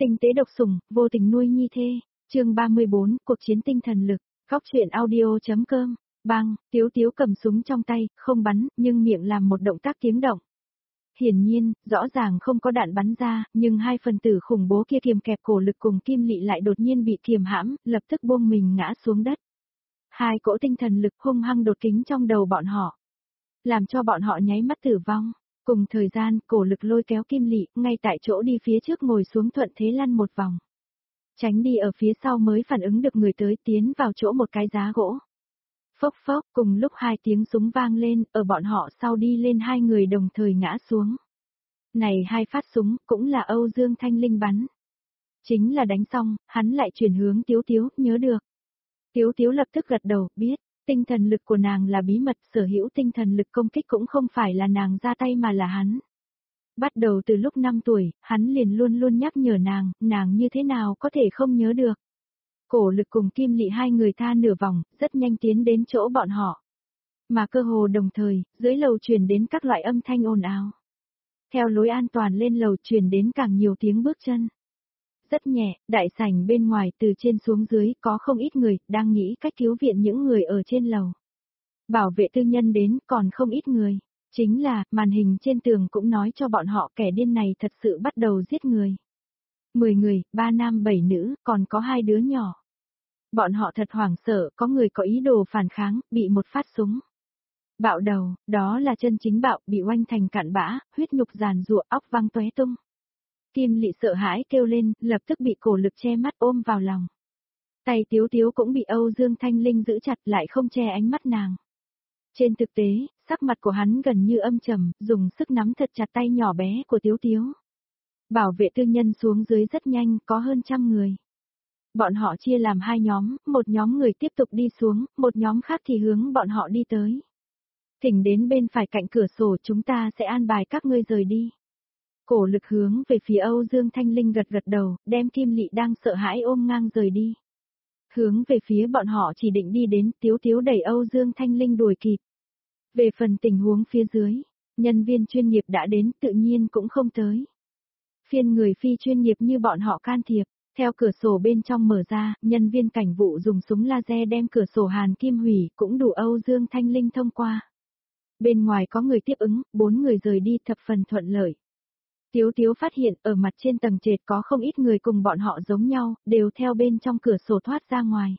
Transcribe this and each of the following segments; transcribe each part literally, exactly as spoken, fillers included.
Tinh tế độc sủng, vô tình nuôi nhi thê. Chương ba mươi bốn, cuộc chiến tinh thần lực. Góc truyện audio chấm com. Bang, Tiếu Tiếu cầm súng trong tay, không bắn, nhưng miệng làm một động tác tiếng động. Hiển nhiên, rõ ràng không có đạn bắn ra, nhưng hai phần tử khủng bố kia kiềm kẹp cổ lực cùng Kim Lị lại đột nhiên bị kiềm hãm, lập tức buông mình ngã xuống đất. Hai cỗ tinh thần lực hung hăng đột kính trong đầu bọn họ, làm cho bọn họ nháy mắt tử vong. Cùng thời gian, cổ lực lôi kéo Kim Lị, ngay tại chỗ đi phía trước ngồi xuống thuận thế lăn một vòng. Tránh đi ở phía sau mới phản ứng được người tới, tiến vào chỗ một cái giá gỗ. Phốc phốc, cùng lúc hai tiếng súng vang lên, ở bọn họ sau đi lên hai người đồng thời ngã xuống. Này hai phát súng, cũng là Âu Dương Thanh Linh bắn. Chính là đánh xong, hắn lại chuyển hướng Tiếu Tiếu, nhớ được. Tiếu Tiếu lập tức gật đầu, biết, tinh thần lực của nàng là bí mật, sở hữu tinh thần lực công kích cũng không phải là nàng ra tay mà là hắn. Bắt đầu từ lúc năm tuổi, hắn liền luôn luôn nhắc nhở nàng, nàng như thế nào có thể không nhớ được. Cổ lực cùng Kim Lị hai người tha nửa vòng, rất nhanh tiến đến chỗ bọn họ. Mà cơ hồ đồng thời, dưới lầu truyền đến các loại âm thanh ồn ào. Theo lối an toàn lên lầu truyền đến càng nhiều tiếng bước chân. Rất nhẹ, đại sảnh bên ngoài từ trên xuống dưới có không ít người, đang nghĩ cách cứu viện những người ở trên lầu. Bảo vệ tư nhân đến, còn không ít người. Chính là, màn hình trên tường cũng nói cho bọn họ kẻ điên này thật sự bắt đầu giết người. Mười người, ba nam bảy nữ, còn có hai đứa nhỏ. Bọn họ thật hoảng sợ, có người có ý đồ phản kháng, bị một phát súng. Bạo đầu, đó là chân chính bạo, bị oanh thành cạn bã, huyết nhục giàn giụa, óc văng tóe tung. Kim Lị sợ hãi kêu lên, lập tức bị cổ lực che mắt ôm vào lòng. Tay Tiếu Tiếu cũng bị Âu Dương Thanh Linh giữ chặt lại không che ánh mắt nàng. Trên thực tế, sắc mặt của hắn gần như âm trầm, dùng sức nắm thật chặt tay nhỏ bé của Tiếu Tiếu. Bảo vệ tư nhân xuống dưới rất nhanh, có hơn trăm người. Bọn họ chia làm hai nhóm, một nhóm người tiếp tục đi xuống, một nhóm khác thì hướng bọn họ đi tới. Thỉnh đến bên phải cạnh cửa sổ, chúng ta sẽ an bài các ngươi rời đi. Cổ lực hướng về phía Âu Dương Thanh Linh gật gật đầu, đem Kim Lị đang sợ hãi ôm ngang rời đi. Hướng về phía bọn họ chỉ định đi đến, Tiếu Tiếu đẩy Âu Dương Thanh Linh đuổi kịp. Về phần tình huống phía dưới, nhân viên chuyên nghiệp đã đến, tự nhiên cũng không tới. Phiên người phi chuyên nghiệp như bọn họ can thiệp, theo cửa sổ bên trong mở ra, nhân viên cảnh vụ dùng súng laser đem cửa sổ hàn kim hủy, cũng đủ Âu Dương Thanh Linh thông qua. Bên ngoài có người tiếp ứng, bốn người rời đi thập phần thuận lợi. Tiếu Tiếu phát hiện ở mặt trên tầng trệt có không ít người cùng bọn họ giống nhau, đều theo bên trong cửa sổ thoát ra ngoài.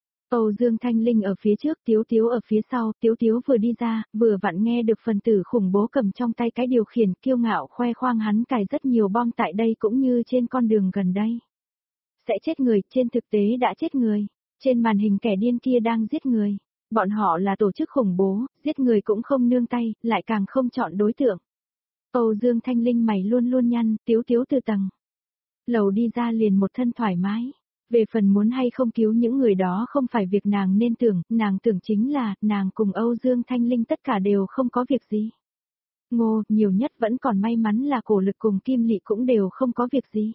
Âu Dương Thanh Linh ở phía trước, Tiếu Tiếu ở phía sau, Tiếu Tiếu vừa đi ra, vừa vặn nghe được phần tử khủng bố cầm trong tay cái điều khiển kiêu ngạo khoe khoang hắn cài rất nhiều bom tại đây cũng như trên con đường gần đây. Sẽ chết người, trên thực tế đã chết người, trên màn hình kẻ điên kia đang giết người. Bọn họ là tổ chức khủng bố, giết người cũng không nương tay, lại càng không chọn đối tượng. Âu Dương Thanh Linh mày luôn luôn nhăn, Tiếu Tiếu từ tầng lầu đi ra liền một thân thoải mái. Về phần muốn hay không cứu những người đó không phải việc nàng nên tưởng, nàng tưởng chính là, nàng cùng Âu Dương Thanh Linh tất cả đều không có việc gì. Ngô, nhiều nhất vẫn còn may mắn là cổ lực cùng Kim Lị cũng đều không có việc gì.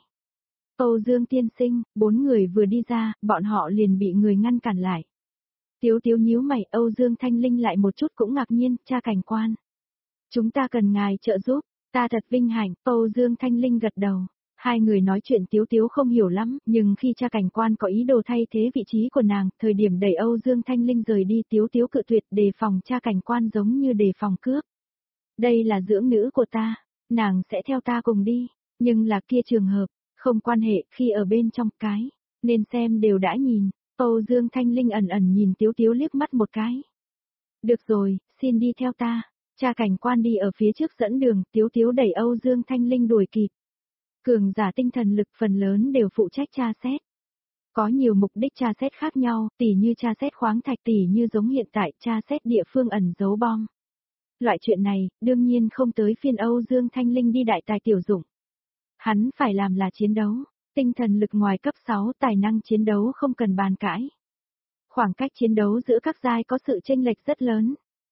Âu Dương tiên sinh, bốn người vừa đi ra, bọn họ liền bị người ngăn cản lại. Tiếu Tiếu nhíu mày, Âu Dương Thanh Linh lại một chút cũng ngạc nhiên, cha cảnh quan. Chúng ta cần ngài trợ giúp, ta thật vinh hạnh, Âu Dương Thanh Linh gật đầu. Hai người nói chuyện Tiếu Tiếu không hiểu lắm, nhưng khi cha cảnh quan có ý đồ thay thế vị trí của nàng, thời điểm đẩy Âu Dương Thanh Linh rời đi Tiếu Tiếu cự tuyệt đề phòng cha cảnh quan giống như đề phòng cướp. Đây là dưỡng nữ của ta, nàng sẽ theo ta cùng đi, nhưng là kia trường hợp, không quan hệ khi ở bên trong cái, nên xem đều đã nhìn, Âu Dương Thanh Linh ẩn ẩn nhìn Tiếu Tiếu liếc mắt một cái. Được rồi, xin đi theo ta, cha cảnh quan đi ở phía trước dẫn đường, Tiếu Tiếu đẩy Âu Dương Thanh Linh đuổi kịp. Cường giả tinh thần lực phần lớn đều phụ trách tra xét. Có nhiều mục đích tra xét khác nhau, tỉ như tra xét khoáng thạch, tỉ như giống hiện tại tra xét địa phương ẩn giấu bom. Loại chuyện này, đương nhiên không tới phiên Âu Dương Thanh Linh đi đại tài tiểu dụng. Hắn phải làm là chiến đấu, tinh thần lực ngoài cấp sáu tài năng chiến đấu không cần bàn cãi. Khoảng cách chiến đấu giữa các giai có sự chênh lệch rất lớn.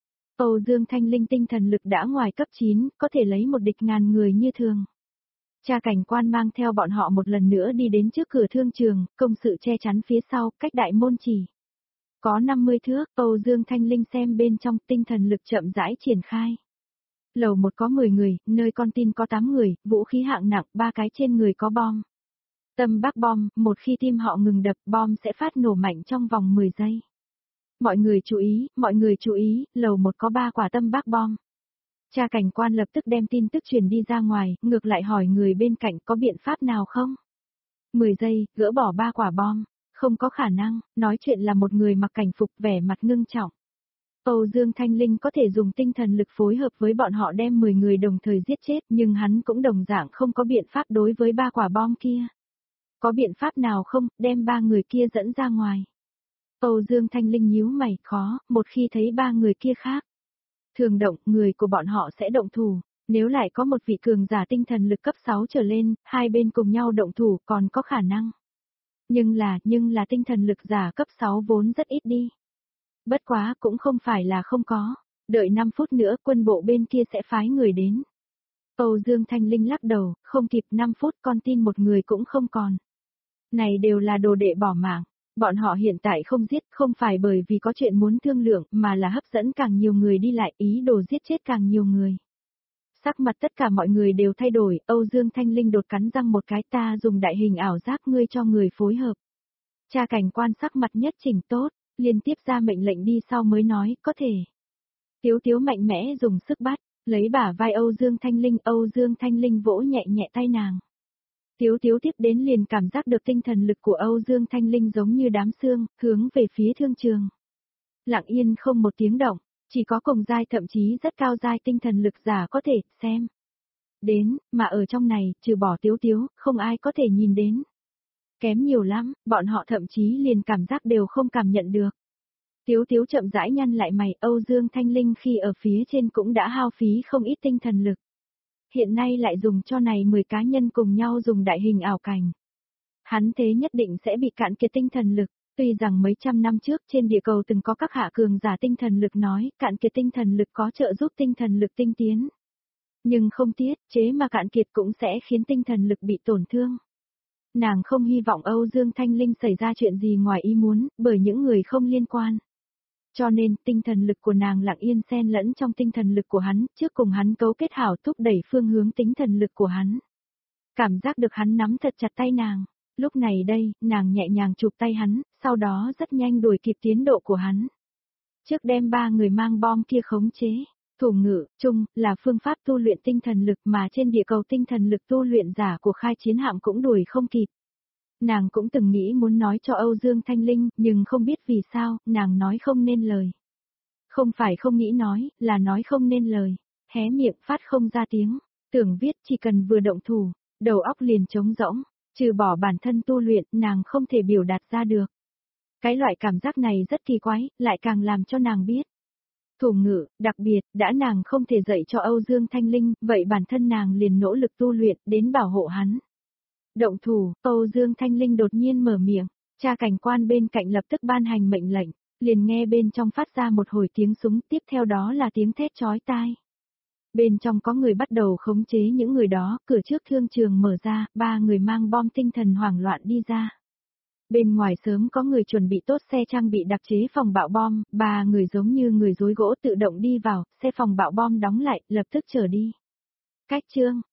Âu Dương Thanh Linh tinh thần lực đã ngoài cấp chín, có thể lấy một địch ngàn người như thường. Cha cảnh quan mang theo bọn họ một lần nữa đi đến trước cửa thương trường, công sự che chắn phía sau, cách đại môn chỉ. Có năm mươi thước, Âu Dương Thanh Linh xem bên trong tinh thần lực chậm rãi triển khai. Lầu một có mười người, nơi con tin có tám người, vũ khí hạng nặng, ba cái trên người có bom. Tâm bác bom, một khi tim họ ngừng đập, bom sẽ phát nổ mạnh trong vòng mười giây. Mọi người chú ý, mọi người chú ý, lầu một có ba quả tâm bác bom. Cha cảnh quan lập tức đem tin tức truyền đi ra ngoài, ngược lại hỏi người bên cạnh có biện pháp nào không? mười giây, gỡ bỏ ba quả bom. Không có khả năng, nói chuyện là một người mặc cảnh phục vẻ mặt ngưng trọng. Âu Dương Thanh Linh có thể dùng tinh thần lực phối hợp với bọn họ đem mười người đồng thời giết chết, nhưng hắn cũng đồng dạng không có biện pháp đối với ba quả bom kia. Có biện pháp nào không, đem ba người kia dẫn ra ngoài. Âu Dương Thanh Linh nhíu mày, khó, một khi thấy ba người kia khác. Thường động, người của bọn họ sẽ động thủ, nếu lại có một vị cường giả tinh thần lực cấp sáu trở lên, hai bên cùng nhau động thủ còn có khả năng. Nhưng là, nhưng là tinh thần lực giả cấp sáu vốn rất ít đi. Bất quá cũng không phải là không có, đợi năm phút nữa quân bộ bên kia sẽ phái người đến. Âu Dương Thanh Linh lắc đầu, không kịp năm phút con tin một người cũng không còn. Này đều là đồ đệ bỏ mạng, bọn họ hiện tại không giết không phải bởi vì có chuyện muốn thương lượng mà là hấp dẫn càng nhiều người đi lại ý đồ giết chết càng nhiều người. Sắc mặt tất cả mọi người đều thay đổi, Âu Dương Thanh Linh đột cắn răng một cái ta dùng đại hình ảo giác ngươi cho người phối hợp. Cha cảnh quan sắc mặt nhất chỉnh tốt, liên tiếp ra mệnh lệnh đi sau mới nói, có thể. Tiếu Tiếu mạnh mẽ dùng sức bắt, lấy bả vai Âu Dương Thanh Linh, Âu Dương Thanh Linh vỗ nhẹ nhẹ tay nàng. Tiếu Tiếu tiếp đến liền cảm giác được tinh thần lực của Âu Dương Thanh Linh giống như đám xương, hướng về phía thương trường. Lặng yên không một tiếng động, chỉ có cùng giai thậm chí rất cao giai tinh thần lực giả có thể xem. Đến, mà ở trong này, trừ bỏ Tiếu Tiếu, không ai có thể nhìn đến. Kém nhiều lắm, bọn họ thậm chí liền cảm giác đều không cảm nhận được. Tiếu Tiếu chậm rãi nhăn lại mày, Âu Dương Thanh Linh khi ở phía trên cũng đã hao phí không ít tinh thần lực. Hiện nay lại dùng cho này mười cá nhân cùng nhau dùng đại hình ảo cảnh. Hắn thế nhất định sẽ bị cạn kiệt tinh thần lực, tuy rằng mấy trăm năm trước trên địa cầu từng có các hạ cường giả tinh thần lực nói cạn kiệt tinh thần lực có trợ giúp tinh thần lực tinh tiến. Nhưng không tiết chế mà cạn kiệt cũng sẽ khiến tinh thần lực bị tổn thương. Nàng không hy vọng Âu Dương Thanh Linh xảy ra chuyện gì ngoài ý muốn, bởi những người không liên quan. Cho nên, tinh thần lực của nàng lặng yên xen lẫn trong tinh thần lực của hắn, trước cùng hắn cấu kết hảo thúc đẩy phương hướng tinh thần lực của hắn. Cảm giác được hắn nắm thật chặt tay nàng. Lúc này đây, nàng nhẹ nhàng chụp tay hắn, sau đó rất nhanh đuổi kịp tiến độ của hắn. Trước đem ba người mang bom kia khống chế. Thủ ngữ, chung, là phương pháp tu luyện tinh thần lực mà trên địa cầu tinh thần lực tu luyện giả của khai chiến hạm cũng đuổi không kịp. Nàng cũng từng nghĩ muốn nói cho Âu Dương Thanh Linh, nhưng không biết vì sao, nàng nói không nên lời. Không phải không nghĩ nói, là nói không nên lời. Hé miệng phát không ra tiếng, tưởng viết chỉ cần vừa động thủ, đầu óc liền trống rỗng, trừ bỏ bản thân tu luyện, nàng không thể biểu đạt ra được. Cái loại cảm giác này rất kỳ quái, lại càng làm cho nàng biết. Thủ ngữ, đặc biệt, đã nàng không thể dạy cho Âu Dương Thanh Linh, vậy bản thân nàng liền nỗ lực tu luyện, đến bảo hộ hắn. Động thủ, Âu Dương Thanh Linh đột nhiên mở miệng, cha cảnh quan bên cạnh lập tức ban hành mệnh lệnh, liền nghe bên trong phát ra một hồi tiếng súng, tiếp theo đó là tiếng thét chói tai. Bên trong có người bắt đầu khống chế những người đó, cửa trước thương trường mở ra, ba người mang bom tinh thần hoảng loạn đi ra. Bên ngoài sớm có người chuẩn bị tốt xe trang bị đặc chế phòng bạo bom, ba người giống như người rối gỗ tự động đi vào, xe phòng bạo bom đóng lại, lập tức trở đi. Cách chương